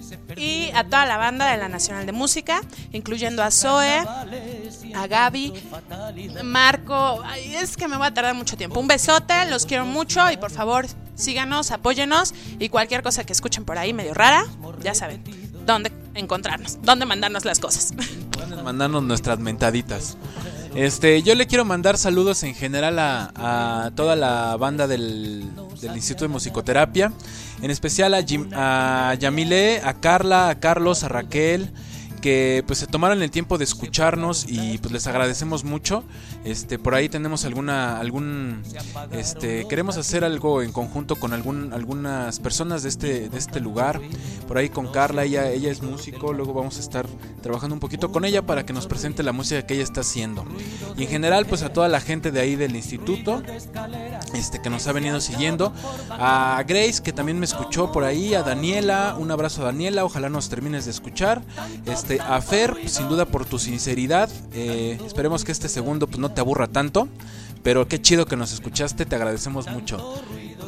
y a toda la banda de la Nacional de Música, incluyendo a Zoe, a Gaby, Marco. Ay, es que me voy a tardar mucho tiempo. Un besote, los quiero mucho y por favor síganos, apóyenos y cualquier cosa que escuchen por ahí medio rara, ya saben dónde encontrarnos, dónde mandarnos las cosas. Dónde mandarnos nuestras mentaditas. Este, yo le quiero mandar saludos en general a, a toda la banda del, del Instituto de Musicoterapia, en especial a, Jim, a Yamile, a Carla, a Carlos, a Raquel, que pues se tomaron el tiempo de escucharnos y pues les agradecemos mucho. Este, por ahí tenemos alguna algún este queremos hacer algo en conjunto con algún algunas personas de este de este lugar. Por ahí con Carla, ella ella es músico, luego vamos a estar trabajando un poquito con ella para que nos presente la música que ella está haciendo. Y en general pues a toda la gente de ahí del instituto este que nos ha venido siguiendo, a Grace que también me escuchó por ahí, a Daniela, un abrazo a Daniela, ojalá nos termines de escuchar. Este, a Fer, sin duda por tu sinceridad, eh, esperemos que este segundo pues no te aburra tanto, pero qué chido que nos escuchaste, te agradecemos mucho.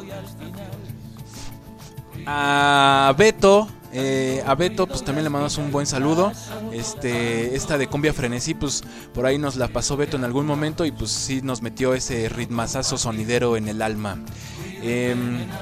A Beto, eh, a Beto pues también le mandamos un buen saludo. Este, esta de Cumbia Frenesí pues por ahí nos la pasó Beto en algún momento y pues sí nos metió ese ritmazazo sonidero en el alma. Eh,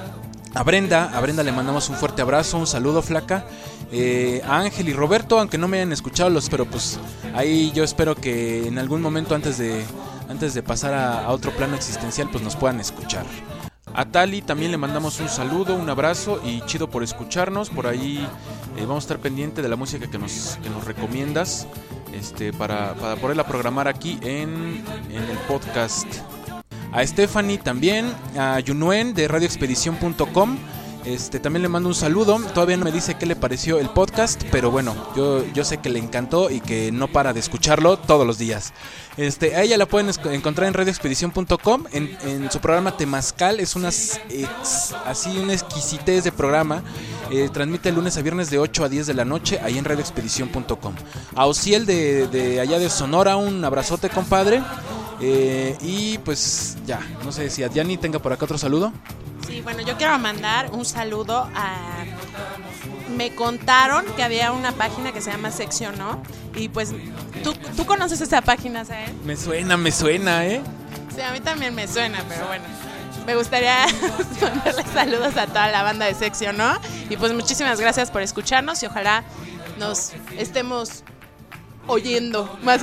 a Brenda, a Brenda le mandamos un fuerte abrazo, un saludo flaca. Eh, a Ángel y Roberto, aunque no me hayan escuchado, los pero pues ahí yo espero que en algún momento antes de antes de pasar a, a otro plano existencial pues nos puedan escuchar. A Tali también le mandamos un saludo, un abrazo y chido por escucharnos. Por ahí eh, vamos a estar pendiente de la música que nos, que nos recomiendas este, para, para poderla programar aquí en, en el podcast. A Stephanie también, a Yunuen de radio expedición punto com. Este, también le mando un saludo. Todavía no me dice qué le pareció el podcast, pero bueno, yo, yo sé que le encantó y que no para de escucharlo todos los días. Este, a ella la pueden encontrar en radio expedición punto com, en, en su programa Temazcal. Es unas ex, así una exquisitez de programa. Eh, transmite lunes a viernes de ocho a diez de la noche ahí en radio expedición punto com. A Ociel de, de allá de Sonora, un abrazote, compadre. Eh, y pues ya, no sé si Adriani tenga por acá otro saludo. Sí, bueno, yo quiero mandar un saludo a... Me contaron que había una página que se llama Sección No. Y pues, ¿tú, ¿tú conoces esa página, Sael? Me suena, me suena, ¿eh? Sí, a mí también me suena, pero bueno. Me gustaría mandarle saludos a toda la banda de Sección No. Y pues muchísimas gracias por escucharnos y ojalá nos estemos oyendo más.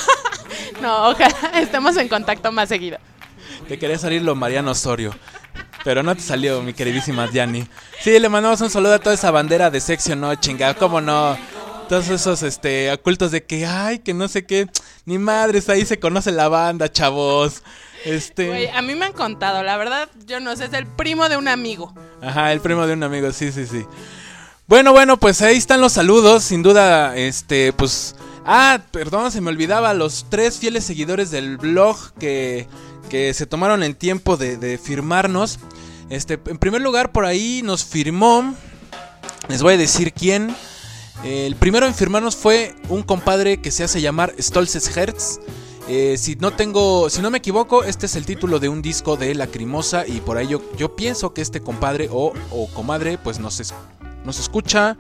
No, ojalá estemos en contacto más seguido. Te quería salir lo Mariano Osorio, pero no te salió, mi queridísima Diani. Sí, le mandamos un saludo a toda esa bandera de Sección No, chingada, cómo no. Todos esos este ocultos de que, ay, que no sé qué, ni madres, ahí se conoce la banda, chavos. Este... Güey, a mí me han contado, la verdad, yo no sé, es el primo de un amigo. Ajá, el primo de un amigo, sí, sí, sí. Bueno, bueno, pues ahí están los saludos, sin duda, este, pues... Ah, perdón, se me olvidaba, los tres fieles seguidores del blog que, que se tomaron el tiempo de, de firmarnos. Este, en primer lugar, por ahí nos firmó, les voy a decir quién. El primero en firmarnos fue un compadre que se hace llamar Stolzes Herz. Eh, si no tengo, si no me equivoco, este es el título de un disco de Lacrimosa y por ahí yo, yo pienso que este compadre o, o comadre pues nos, es, nos escucha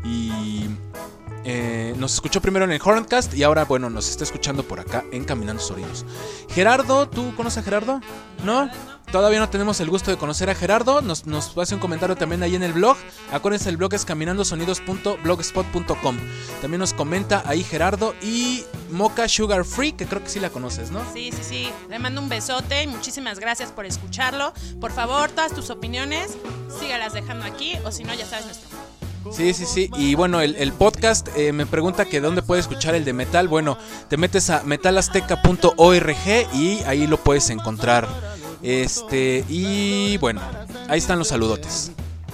y eh, nos escuchó primero en el Horncast y ahora bueno nos está escuchando por acá en Caminando Sorinos. Gerardo, ¿tú conoces a Gerardo? ¿No? Todavía no tenemos el gusto de conocer a Gerardo. Nos, nos hace un comentario también ahí en el blog. Acuérdense, el blog es caminando sonidos punto blogspot punto com. También nos comenta ahí Gerardo. Y Mocha Sugar Free, que creo que sí la conoces, ¿no? Sí, sí, sí. Le mando un besote y muchísimas gracias por escucharlo. Por favor, todas tus opiniones, sígalas dejando aquí. O si no, ya sabes nuestro. Sí, sí, sí. Y bueno, el, el podcast eh, me pregunta que dónde puede escuchar el de metal. Bueno, te metes a metal azteca punto org y ahí lo puedes encontrar. Este, y bueno, ahí están los saludotes.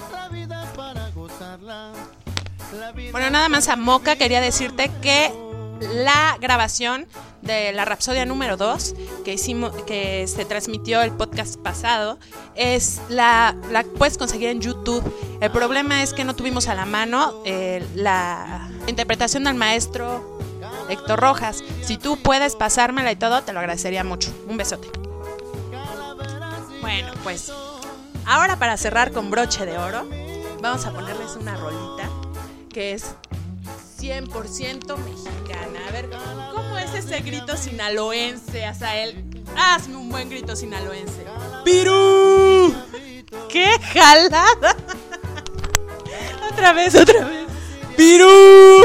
Bueno, nada más a Moca quería decirte que la grabación de la Rapsodia número dos que hicimos, que se transmitió el podcast pasado, es la, la puedes conseguir en YouTube. El problema es que no tuvimos a la mano eh, la interpretación del maestro Héctor Rojas. Si tú puedes pasármela y todo, te lo agradecería mucho. Un besote. Bueno, pues ahora para cerrar con broche de oro, vamos a ponerles una rolita que es cien por ciento mexicana. A ver, ¿cómo es ese grito sinaloense, Azael? Hazme un buen grito sinaloense. ¡Pirú! ¡Qué jalada! Otra vez, otra vez. ¡Pirú!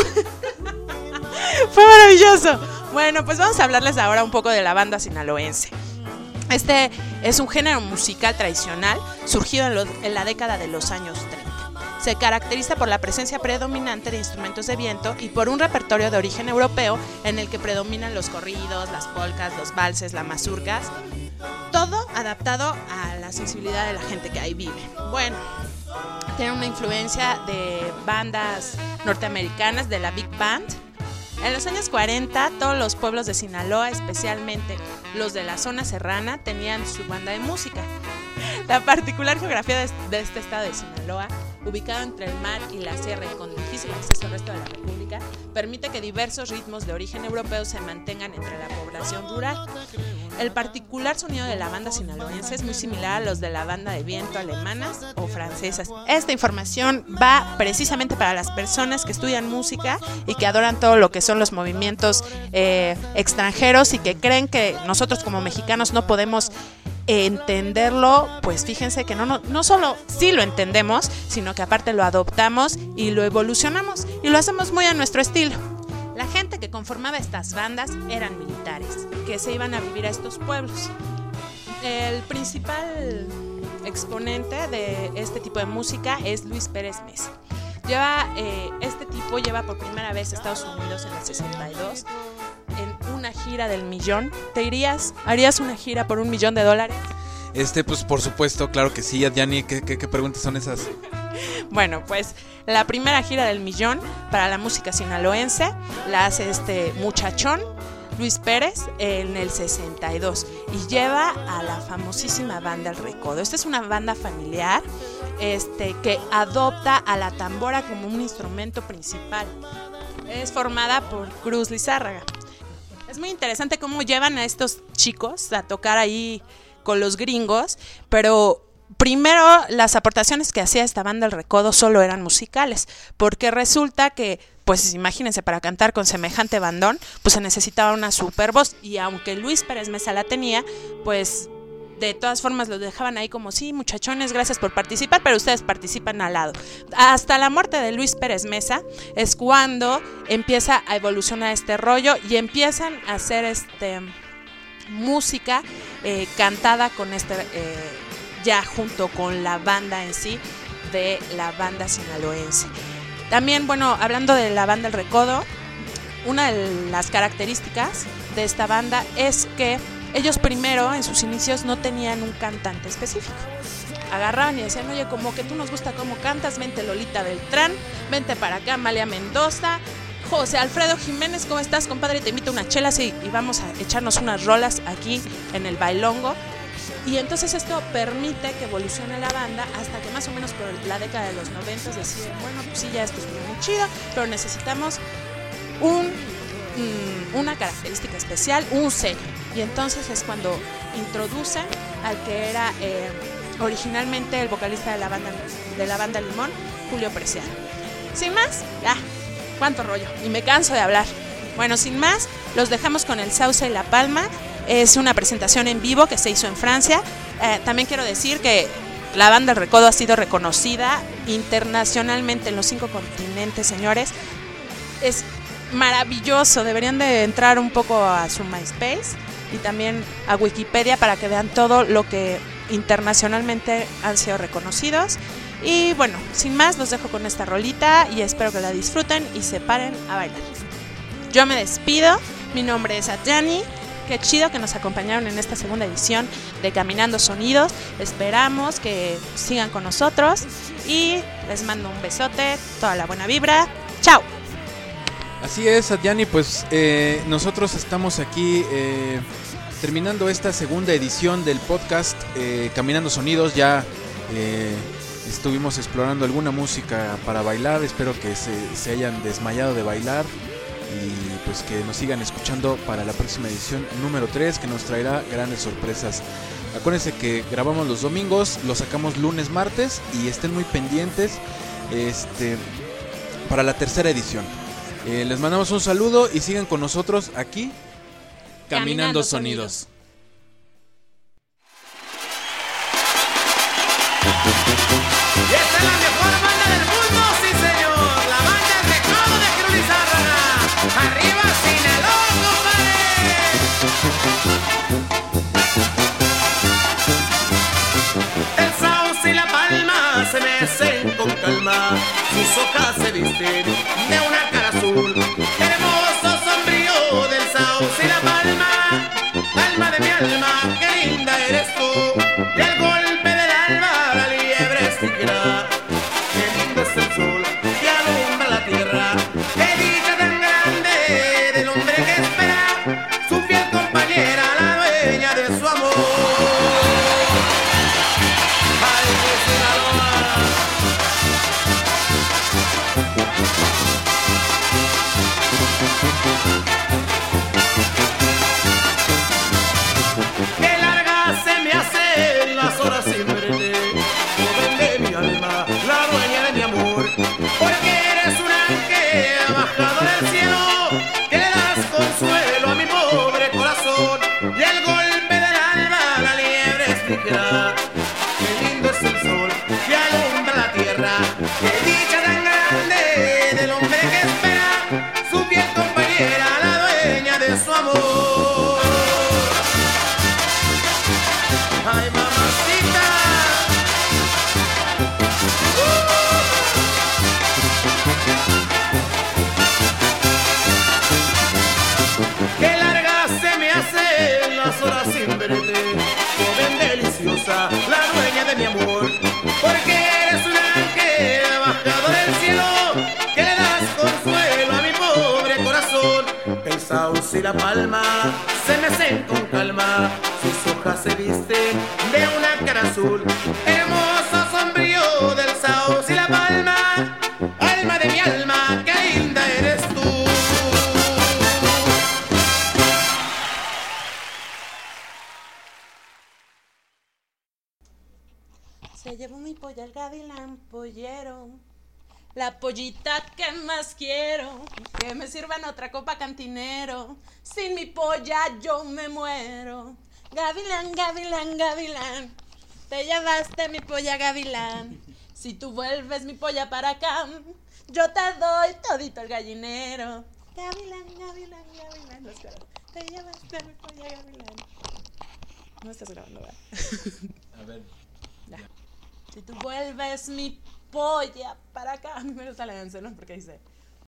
Fue maravilloso. Bueno, pues vamos a hablarles ahora un poco de la banda sinaloense. Este es un género musical tradicional surgido en, lo, en la década de los años treinta. Se caracteriza por la presencia predominante de instrumentos de viento y por un repertorio de origen europeo en el que predominan los corridos, las polcas, los valses, las mazurcas, todo adaptado a la sensibilidad de la gente que ahí vive. Bueno, tiene una influencia de bandas norteamericanas, de la Big Band. En los años cuarenta, todos los pueblos de Sinaloa, especialmente los de la zona serrana, tenían su banda de música. La particular geografía de, de este estado de Sinaloa, ubicado entre el mar y la sierra y con difícil acceso al resto de la república, permite que diversos ritmos de origen europeo se mantengan entre la población rural. El particular sonido de la banda sinaloense es muy similar a los de la banda de viento alemanas o francesas. Esta información va precisamente para las personas que estudian música y que adoran todo lo que son los movimientos eh, extranjeros y que creen que nosotros como mexicanos no podemos entenderlo. Pues fíjense que no, no, no solo sí lo entendemos, sino que aparte lo adoptamos y lo evolucionamos y lo hacemos muy a nuestro estilo. La gente que conformaba estas bandas eran militares que se iban a vivir a estos pueblos. El principal exponente de este tipo de música es Luis Pérez Mesa. Lleva, eh, este tipo lleva por primera vez a Estados Unidos en el sesenta y dos en una gira del millón. ¿Te irías? ¿Harías una gira por un millón de dólares? Este, pues por supuesto, claro que sí. Yanni, ¿qué, qué, qué preguntas son esas? Bueno, pues la primera gira del millón para la música sinaloense la hace este muchachón, Luis Pérez, en el sesenta y dos, y lleva a la famosísima banda El Recodo. Esta es una banda familiar este, que adopta a la tambora como un instrumento principal. Es formada por Cruz Lizárraga. Es muy interesante cómo llevan a estos chicos a tocar ahí con los gringos, pero primero las aportaciones que hacía esta banda El Recodo solo eran musicales, porque resulta que, pues imagínense, para cantar con semejante bandón, pues se necesitaba una super voz, y aunque Luis Pérez Mesa la tenía, pues de todas formas los dejaban ahí como, sí, muchachones, gracias por participar, pero ustedes participan al lado. Hasta la muerte de Luis Pérez Mesa es cuando empieza a evolucionar este rollo y empiezan a hacer este música eh, cantada con este eh, ya junto con la banda en sí de la banda sinaloense. También, bueno, hablando de la banda El Recodo, una de las características de esta banda es que ellos primero, en sus inicios, no tenían un cantante específico. Agarraban y decían, oye, como que tú nos gusta cómo cantas, vente Lolita Beltrán, vente para acá Amalia Mendoza, José Alfredo Jiménez, ¿cómo estás, compadre? Te invito a unas chelas y, y vamos a echarnos unas rolas aquí en el bailongo. Y entonces esto permite que evolucione la banda hasta que más o menos por la década de los noventas deciden, bueno, pues sí, ya esto es muy chido, pero necesitamos un, mm, una característica especial, un sello. Y entonces es cuando introducen al que era eh, originalmente el vocalista de la banda de la banda Limón, Julio Preciado. Sin más, ya, cuánto rollo, y me canso de hablar. Bueno, sin más, los dejamos con El Sauce y la Palma. Es una presentación en vivo que se hizo en Francia. Eh, también quiero decir que la banda El Recodo ha sido reconocida internacionalmente en los cinco continentes, señores. Es maravilloso, deberían de entrar un poco a su MySpace y también a Wikipedia para que vean todo lo que internacionalmente han sido reconocidos. Y bueno, sin más, los dejo con esta rolita y espero que la disfruten y se paren a bailar. Yo me despido, mi nombre es Adjani. Qué chido que nos acompañaron en esta segunda edición de Caminando Sonidos. Esperamos que sigan con nosotros y les mando un besote, toda la buena vibra. ¡Chao! Así es, Adjani, pues eh, nosotros estamos aquí eh, terminando esta segunda edición del podcast eh, Caminando Sonidos. Ya eh, estuvimos explorando alguna música para bailar, espero que se, se hayan desmayado de bailar y pues que nos sigan escuchando para la próxima edición número tres, que nos traerá grandes sorpresas. Acuérdense que grabamos los domingos, lo sacamos lunes, martes y estén muy pendientes. Este... para la tercera edición. Eh, les mandamos un saludo y sigan con nosotros aquí, Caminando, Caminando Sonidos. Sonidos. Y esta es la mejor banda del mundo, sí señor. La banda El Recodo de Cruz Lizárraga. Arriba Sinaloa, compadre. El sauce y la palma se mecen con calma. Sus hojas se visten de una cara azul. Hermoso sombrío del sauce y la palma. Alma de mi alma, qué linda eres tú. Y al golpe del alba la liebre exigirá. Qué lindo es el sol que alumbra la tierra. Qué dicha tan grande del hombre que espera su fiel compañera, la dueña de su amor. Ay, qué Sinaloa. Qué largas se me hacen las horas sin verte, joven de mi alma, la dueña de mi amor, porque eres un ángel bajado del cielo, que le das consuelo a mi pobre corazón, y el golpe del alba la liebre explicará. Qué lindo es el sol que alumbra la tierra, qué dicha tan grande del hombre que espera su fiel compañera, la dueña de su amor. Ay, mamacita. Uh. Qué largas se me hacen las horas sin verte, joven deliciosa, la dueña de mi amor, porque eres un ángel bajado del cielo, que le das consuelo a mi pobre corazón. El sauce y la palma se mecen con calma, sus hojas se visten de una cara azul. Hermoso sombrío del sauce y la palma, alma de mi alma, qué linda eres tú. Se llevó mi polla el gavilán pollero, la pollita que más quiero, que me sirvan otra copa cantinero, sin mi polla yo me muero. Gavilán, gavilán, gavilán, te llevaste mi polla gavilán, si tú vuelves mi polla para acá, yo te doy todito el gallinero. Gavilán, gavilán, gavilán, los coros, te llevaste mi polla gavilán. No estás grabando, ¿verdad? A ver. Ya. Si tú vuelves mi polla para acá, a mí me gusta la canción, ¿no? Porque dice...